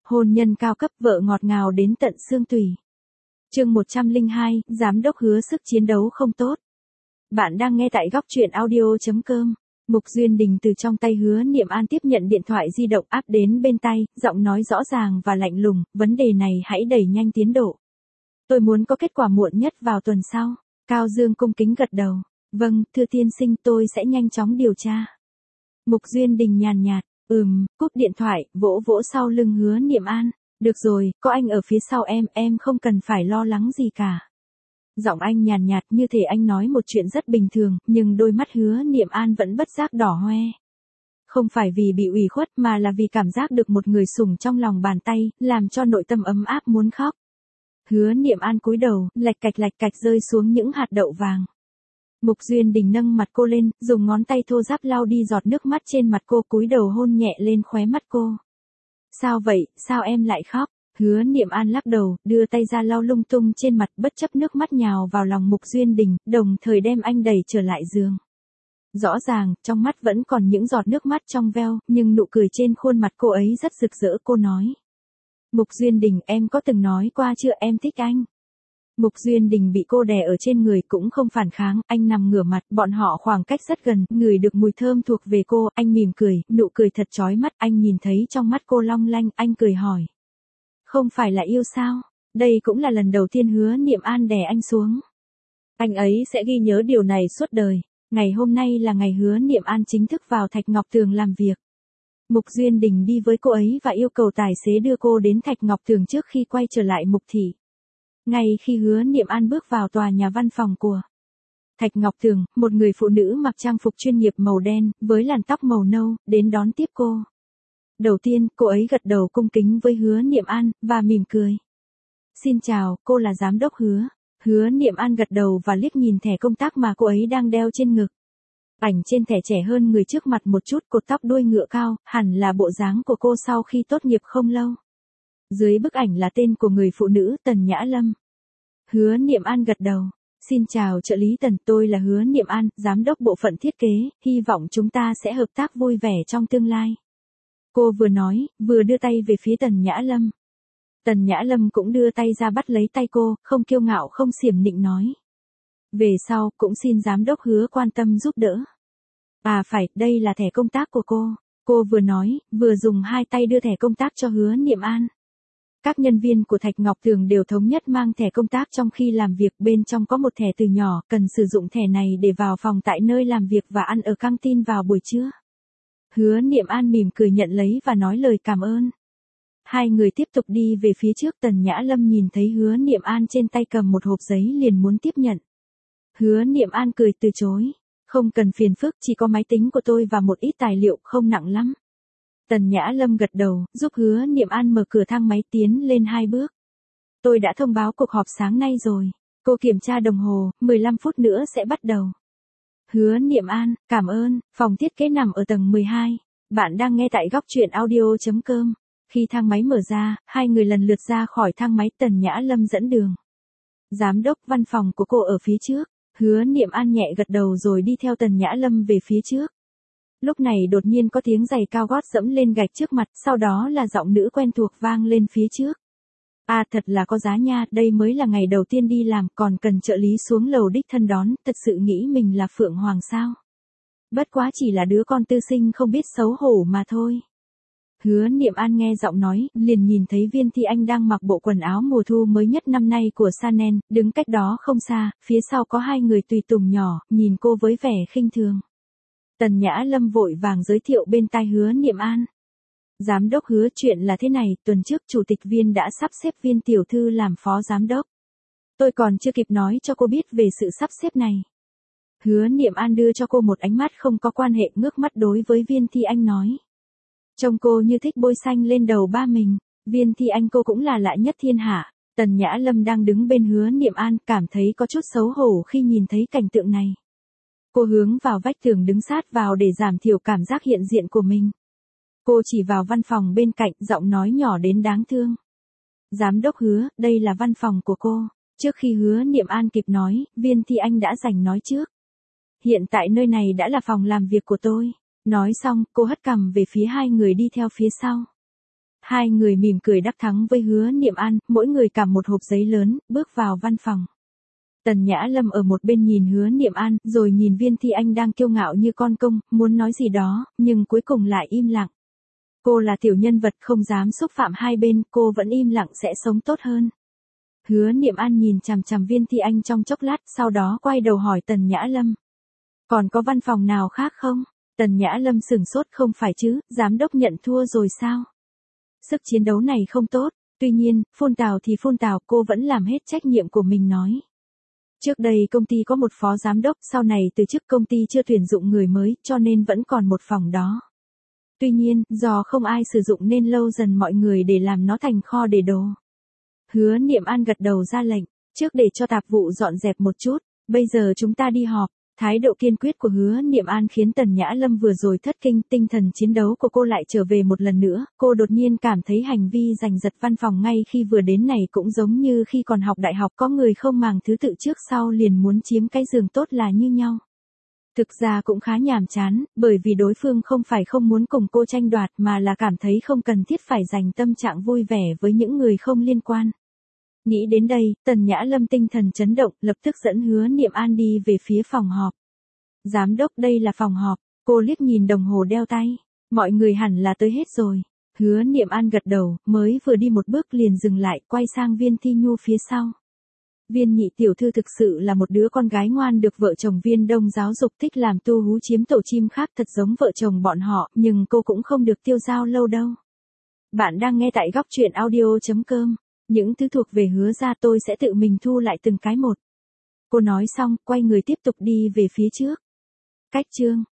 Hôn nhân cao cấp, vợ ngọt ngào đến tận xương tủy. Chương 102, giám đốc Hứa sức chiến đấu không tốt. Bạn đang nghe tại góc truyện audio.com. Mục Duyên Đình từ trong tay Hứa Niệm An tiếp nhận điện thoại di động áp đến bên tai, giọng nói rõ ràng và lạnh lùng, vấn đề này hãy đẩy nhanh tiến độ. Tôi muốn có kết quả muộn nhất vào tuần sau. Cao Dương cung kính gật đầu. Vâng, thưa tiên sinh, tôi sẽ nhanh chóng điều tra. Mục Duyên Đình nhàn nhạt, cúp điện thoại, vỗ vỗ sau lưng Hứa Niệm An. Được rồi, có anh ở phía sau em không cần phải lo lắng gì cả. Giọng anh nhàn nhạt như thể anh nói một chuyện rất bình thường, nhưng đôi mắt Hứa Niệm An vẫn bất giác đỏ hoe. Không phải vì bị ủy khuất mà là vì cảm giác được một người sủng trong lòng bàn tay, làm cho nội tâm ấm áp muốn khóc. Hứa Niệm An cúi đầu, lạch cạch rơi xuống những hạt đậu vàng. Mục Duyên Đình nâng mặt cô lên, dùng ngón tay thô ráp lau đi giọt nước mắt trên mặt cô, cúi đầu hôn nhẹ lên khóe mắt cô. Sao vậy, sao em lại khóc? Hứa Niệm An lắc đầu, đưa tay ra lau lung tung trên mặt, bất chấp nước mắt nhào vào lòng Mục Duyên Đình, đồng thời đem anh đẩy trở lại giường. Rõ ràng, trong mắt vẫn còn những giọt nước mắt trong veo, nhưng nụ cười trên khuôn mặt cô ấy rất rực rỡ. Cô nói. Mục Duyên Đình, em có từng nói qua chưa em thích anh? Mục Duyên Đình bị cô đè ở trên người cũng không phản kháng, anh nằm ngửa mặt, bọn họ khoảng cách rất gần, ngửi được mùi thơm thuộc về cô, anh mỉm cười, nụ cười thật chói mắt, anh nhìn thấy trong mắt cô long lanh, anh cười hỏi. Không phải là yêu sao? Đây cũng là lần đầu tiên Hứa Niệm An đè anh xuống. Anh ấy sẽ ghi nhớ điều này suốt đời. Ngày hôm nay là ngày Hứa Niệm An chính thức vào Thạch Ngọc Tường làm việc. Mục Duyên Đình đi với cô ấy và yêu cầu tài xế đưa cô đến Thạch Ngọc Tường trước khi quay trở lại Mục Thị. Ngay khi Hứa Niệm An bước vào tòa nhà văn phòng của Thạch Ngọc Tường, một người phụ nữ mặc trang phục chuyên nghiệp màu đen, với làn tóc màu nâu, đến đón tiếp cô. Đầu tiên, cô ấy gật đầu cung kính với Hứa Niệm An, và mỉm cười. Xin chào, cô là giám đốc Hứa. Hứa Niệm An gật đầu và liếc nhìn thẻ công tác mà cô ấy đang đeo trên ngực. Ảnh trên thẻ trẻ hơn người trước mặt một chút, cột tóc đuôi ngựa cao, hẳn là bộ dáng của cô sau khi tốt nghiệp không lâu. Dưới bức ảnh là tên của người phụ nữ Tần Nhã Lâm. Hứa Niệm An gật đầu. Xin chào trợ lý Tần, tôi là Hứa Niệm An, giám đốc bộ phận thiết kế, hy vọng chúng ta sẽ hợp tác vui vẻ trong tương lai. Cô vừa nói, vừa đưa tay về phía Tần Nhã Lâm. Tần Nhã Lâm cũng đưa tay ra bắt lấy tay cô, không kiêu ngạo không xiểm nịnh nói. Về sau, cũng xin giám đốc Hứa quan tâm giúp đỡ. À phải, đây là thẻ công tác của cô. Cô vừa nói, vừa dùng hai tay đưa thẻ công tác cho Hứa Niệm An. Các nhân viên của Thạch Ngọc Tường đều thống nhất mang thẻ công tác trong khi làm việc, bên trong có một thẻ từ nhỏ, cần sử dụng thẻ này để vào phòng tại nơi làm việc và ăn ở căng tin vào buổi trưa. Hứa Niệm An mỉm cười nhận lấy và nói lời cảm ơn. Hai người tiếp tục đi về phía trước. Tần Nhã Lâm nhìn thấy Hứa Niệm An trên tay cầm một hộp giấy liền muốn tiếp nhận. Hứa Niệm An cười từ chối. Không cần phiền phức, chỉ có máy tính của tôi và một ít tài liệu, không nặng lắm. Tần Nhã Lâm gật đầu, giúp Hứa Niệm An mở cửa thang máy tiến lên 2 bước. Tôi đã thông báo cuộc họp sáng nay rồi. Cô kiểm tra đồng hồ, 15 phút nữa sẽ bắt đầu. Hứa Niệm An, cảm ơn, phòng thiết kế nằm ở tầng 12. Bạn đang nghe tại góc truyện audio.com. Khi thang máy mở ra, hai người lần lượt ra khỏi thang máy. Tần Nhã Lâm dẫn đường. Giám đốc, văn phòng của cô ở phía trước. Hứa Niệm An nhẹ gật đầu rồi đi theo Tần Nhã Lâm về phía trước. Lúc này đột nhiên có tiếng giày cao gót dẫm lên gạch trước mặt, sau đó là giọng nữ quen thuộc vang lên phía trước. À thật là có giá nha, đây mới là ngày đầu tiên đi làm, còn cần trợ lý xuống lầu đích thân đón, thật sự nghĩ mình là Phượng Hoàng sao? Bất quá chỉ là đứa con tư sinh không biết xấu hổ mà thôi. Hứa Niệm An nghe giọng nói, liền nhìn thấy Viên Thi Anh đang mặc bộ quần áo mùa thu mới nhất năm nay của Chanel, đứng cách đó không xa, phía sau có hai người tùy tùng nhỏ, nhìn cô với vẻ khinh thường. Tần Nhã Lâm vội vàng giới thiệu bên tai Hứa Niệm An. Giám đốc Hứa, chuyện là thế này, tuần trước chủ tịch Viên đã sắp xếp Viên tiểu thư làm phó giám đốc. Tôi còn chưa kịp nói cho cô biết về sự sắp xếp này. Hứa Niệm An đưa cho cô một ánh mắt không có quan hệ, ngước mắt đối với Viên Thi Anh nói. Trông cô như thích bôi xanh lên đầu ba mình. Viên Thi Anh cô cũng là lạ nhất thiên hạ. Tần Nhã Lâm đang đứng bên Hứa Niệm An, cảm thấy có chút xấu hổ khi nhìn thấy cảnh tượng này. Cô hướng vào vách tường đứng sát vào để giảm thiểu cảm giác hiện diện của mình. Cô chỉ vào văn phòng bên cạnh, giọng nói nhỏ đến đáng thương. Giám đốc Hứa, đây là văn phòng của cô. Trước khi Hứa Niệm An kịp nói, Viên Thi Anh đã giành nói trước. Hiện tại nơi này đã là phòng làm việc của tôi. Nói xong, cô hất cằm về phía hai người đi theo phía sau. Hai người mỉm cười đắc thắng với Hứa Niệm An, mỗi người cầm một hộp giấy lớn, bước vào văn phòng. Tần Nhã Lâm ở một bên nhìn Hứa Niệm An, rồi nhìn Viên Thi Anh đang kiêu ngạo như con công, muốn nói gì đó, nhưng cuối cùng lại im lặng. Cô là tiểu nhân vật không dám xúc phạm hai bên, cô vẫn im lặng sẽ sống tốt hơn. Hứa Niệm An nhìn chằm chằm Viên Thi Anh trong chốc lát, sau đó quay đầu hỏi Tần Nhã Lâm. Còn có văn phòng nào khác không? Tần Nhã Lâm sửng sốt, không phải chứ, giám đốc nhận thua rồi sao? Sức chiến đấu này không tốt, tuy nhiên, phun tào thì phun tào, cô vẫn làm hết trách nhiệm của mình nói. Trước đây công ty có một phó giám đốc, sau này từ chức công ty chưa tuyển dụng người mới, cho nên vẫn còn một phòng đó. Tuy nhiên, do không ai sử dụng nên lâu dần mọi người để làm nó thành kho để đồ. Hứa Niệm An gật đầu ra lệnh, trước để cho tạp vụ dọn dẹp một chút, bây giờ chúng ta đi họp. Thái độ kiên quyết của Hứa Niệm An khiến Tần Nhã Lâm vừa rồi thất kinh, tinh thần chiến đấu của cô lại trở về một lần nữa, cô đột nhiên cảm thấy hành vi giành giật văn phòng ngay khi vừa đến này cũng giống như khi còn học đại học, có người không màng thứ tự trước sau liền muốn chiếm cái giường tốt là như nhau. Thực ra cũng khá nhàm chán, bởi vì đối phương không phải không muốn cùng cô tranh đoạt mà là cảm thấy không cần thiết phải dành tâm trạng vui vẻ với những người không liên quan. Nghĩ đến đây, Tần Nhã Lâm tinh thần chấn động, lập tức dẫn Hứa Niệm An đi về phía phòng họp. Giám đốc, đây là phòng họp. Cô liếc nhìn đồng hồ đeo tay. Mọi người hẳn là tới hết rồi. Hứa Niệm An gật đầu, mới vừa đi một bước liền dừng lại, quay sang Viên Thi Nhu phía sau. Viên nhị tiểu thư thực sự là một đứa con gái ngoan được vợ chồng Viên Đông giáo dục, thích làm tu hú chiếm tổ chim khác, thật giống vợ chồng bọn họ, nhưng cô cũng không được tiêu dao lâu đâu. Bạn đang nghe tại goctruyện.audio.com. Những thứ thuộc về Hứa gia tôi sẽ tự mình thu lại từng cái một. Cô nói xong, quay người tiếp tục đi về phía trước. Cách chương